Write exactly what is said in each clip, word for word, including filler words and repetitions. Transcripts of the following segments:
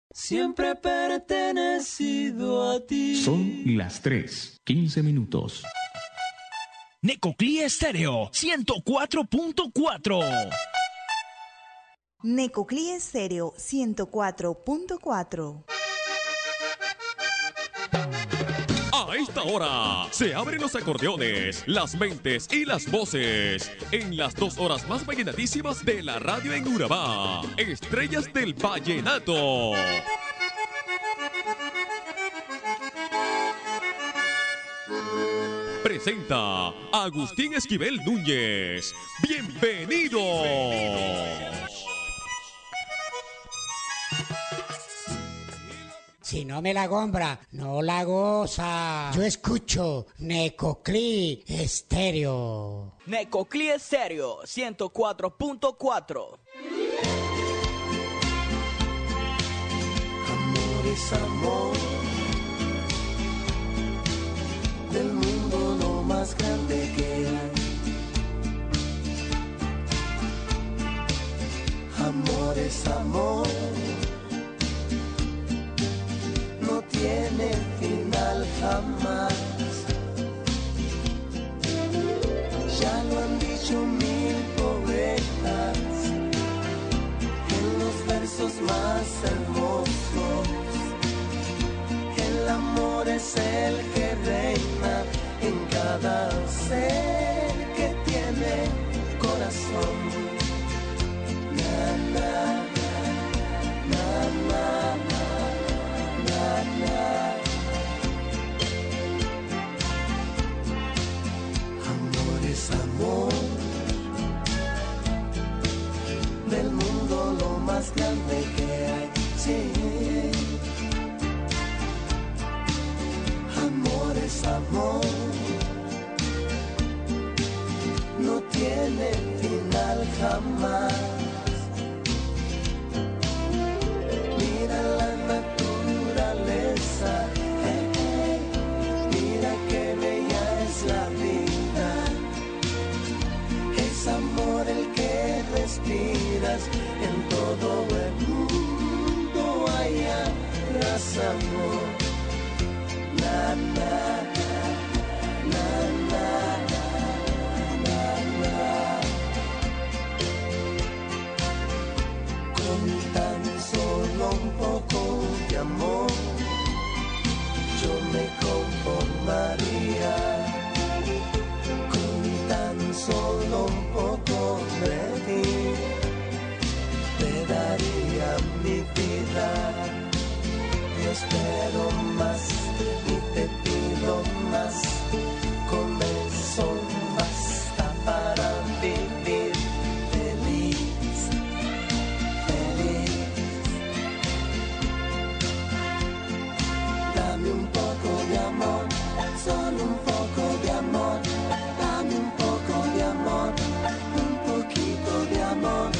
Siempre he pertenecido a ti. Son las tres, quince minutos. Necoclí Estéreo ciento cuatro punto cuatro. Necoclí Estéreo ciento cuatro punto cuatro. A esta hora se abren los acordeones, las mentes y las voces en las dos horas más vallenatísimas de la radio en Urabá. Estrellas del Vallenato. Presenta Agustín Esquivel Núñez. ¡Bienvenidos! Si no me la compra, no la goza. Yo escucho Necoclí Estéreo. Necoclí Estéreo ciento cuatro punto cuatro. Amor es amor. Del mundo lo más grande que hay. Amor es amor. No tiene final jamás. Ya lo han dicho mil poetas en los versos más hermosos. El amor es el que reina en cada ser que tiene corazón. Na, na, na, na, na, na. Amor es amor. Del mundo lo más grande que hay. Sí. Amor es amor, no tiene final jamás. Mira la naturaleza, eh, eh, mira qué bella es la vida. Es amor el que respiras, en todo el mundo hay amor. Na, na, na, na, na, na. Con tan solo un poco de amor, yo me conformaría. Con tan solo un poco de ti, te daría mi vida. Yo espero más y te pido más, con eso basta para vivir feliz, feliz. Dame un poco de amor, solo un poco de amor. Dame un poco de amor, un poquito de amor.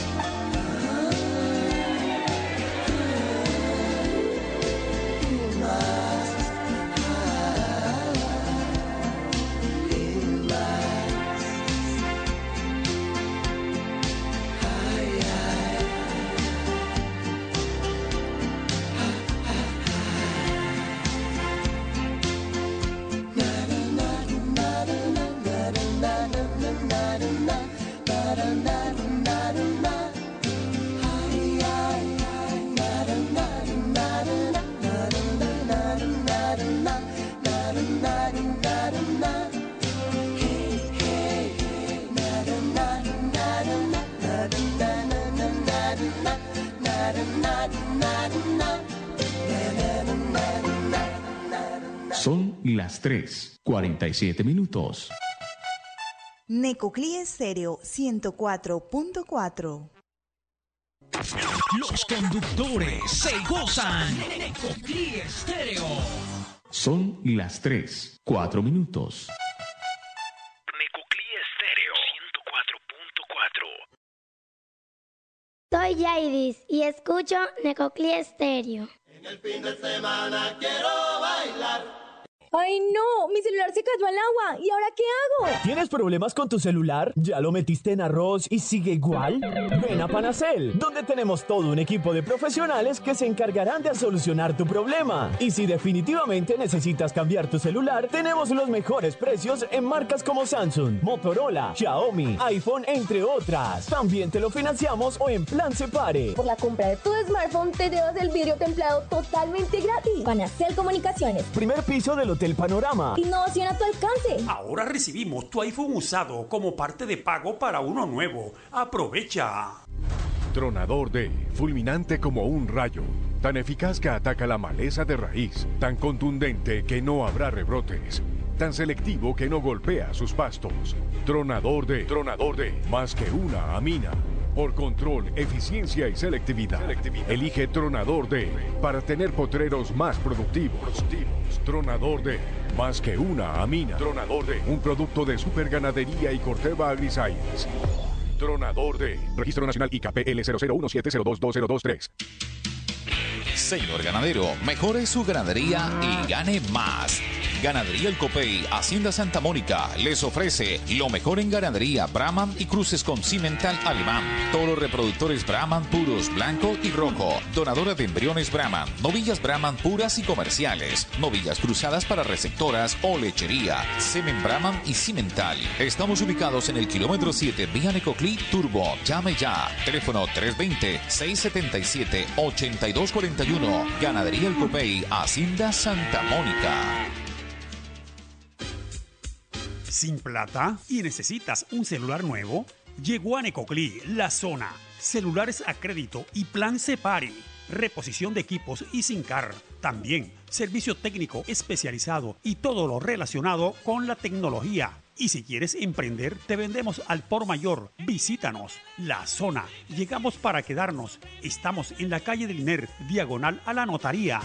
Son las tres, cuarenta y siete minutos. Necoclí Estéreo ciento cuatro punto cuatro. Los conductores se gozan. Necoclí Estéreo. Son las tres, cuatro minutos. Necoclí Estéreo ciento cuatro punto cuatro. Soy Yaidis y escucho Necoclí Estéreo. En el fin de semana quiero bailar. ¡Ay, no! Mi celular se cayó al agua. ¿Y ahora qué hago? ¿Tienes problemas con tu celular? ¿Ya lo metiste en arroz y sigue igual? Ven a Panacel, donde tenemos todo un equipo de profesionales que se encargarán de solucionar tu problema. Y si definitivamente necesitas cambiar tu celular, tenemos los mejores precios en marcas como Samsung, Motorola, Xiaomi, iPhone, entre otras. También te lo financiamos o en plan separe. Por la compra de tu smartphone te llevas el vidrio templado totalmente gratis. Panacel Comunicaciones. Primer piso del Hotel Panorama. Innovación a tu alcance. Ahora recibimos tu iPhone usado como parte de pago para uno nuevo. Aprovecha. Tronador D, fulminante como un rayo, tan eficaz que ataca la maleza de raíz, tan contundente que no habrá rebrotes, tan selectivo que no golpea sus pastos. Tronador D, Tronador D, más que una amina. Por control, eficiencia y selectividad. selectividad. Elige Tronador D para tener potreros más productivos. productivos. Tronador D, más que una amina. Tronador D, un producto de Super Ganadería y Corteva AgriScience. Tronador D, Registro Nacional I C A P L cero cero uno siete cero dos dos cero dos tres. Señor ganadero, mejore su ganadería y gane más. Ganadería El Copey, Hacienda Santa Mónica, les ofrece lo mejor en ganadería Brahman y cruces con Cimental Alemán. Toros reproductores Brahman puros, blanco y rojo. Donadora de embriones Brahman, novillas Brahman puras y comerciales. Novillas cruzadas para receptoras o lechería. Semen Brahman y Cimental. Estamos ubicados en el kilómetro siete, vía Necoclí Turbo. Llame ya. Teléfono tres dos cero, seis siete siete, ocho dos cuatro uno. Ganadería El Copey, Hacienda Santa Mónica. ¿Sin plata y necesitas un celular nuevo? Llegó a Necoclí, La Zona. Celulares a crédito y plan Separe. Reposición de equipos y sin car. También servicio técnico especializado y todo lo relacionado con la tecnología. Y si quieres emprender, te vendemos al por mayor. Visítanos. La Zona. Llegamos para quedarnos. Estamos en la calle del I N E R, diagonal a la notaría.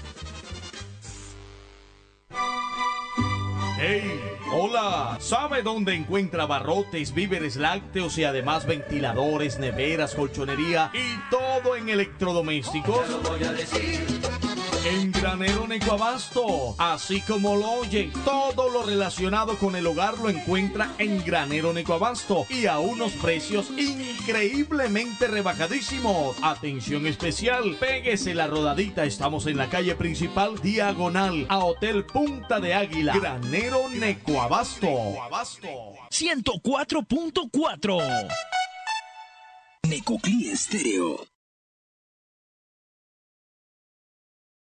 ¡Hey! ¡Hola! ¿Sabe dónde encuentra abarrotes, víveres lácteos y además ventiladores, neveras, colchonería y todo en electrodomésticos? Ya lo voy a decir. En Granero Necoabasto, así como lo oye, todo lo relacionado con el hogar lo encuentra en Granero Necoabasto y a unos precios increíblemente rebajadísimos. Atención especial, péguese la rodadita, estamos en la calle principal diagonal a Hotel Punta de Águila, Granero Necoabasto. ciento cuatro punto cuatro Necoclí Estéreo.